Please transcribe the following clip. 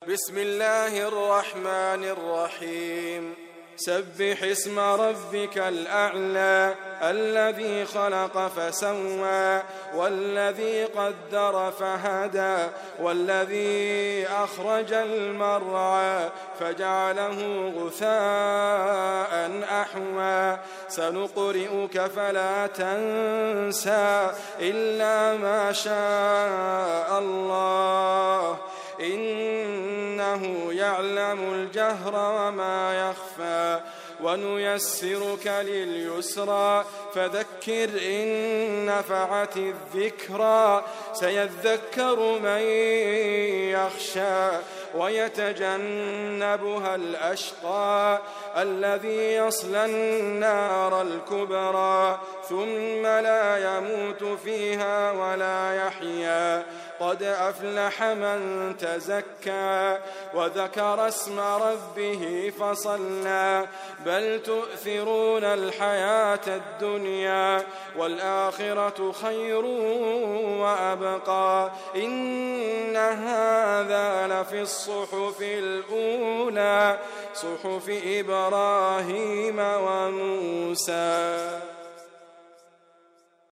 بسم الله الرحمن الرحيم سبح اسم ربك الأعلى الذي خلق فسوى والذي قدر فهدى والذي أخرج المرعى فجعله غثاء أحوى سنقرئك فلا تنسى إلا ما شاء الله إنه يعلم الجهر وما يخفى ونيسرك لليسرى فذكر إن نفعت الذكرى سيذكر من يخشى ويتجنبها الأشقى الذي يصلى النار الكبرى ثم لا يموت فيها ولا يحيا قد أفلح من تزكى وذكر اسم ربه فصلى بل تؤثرون الحياة الدنيا والآخرة خير وأبقى إن هذا لفي الصحف الأولى صحف إبراهيم وموسى.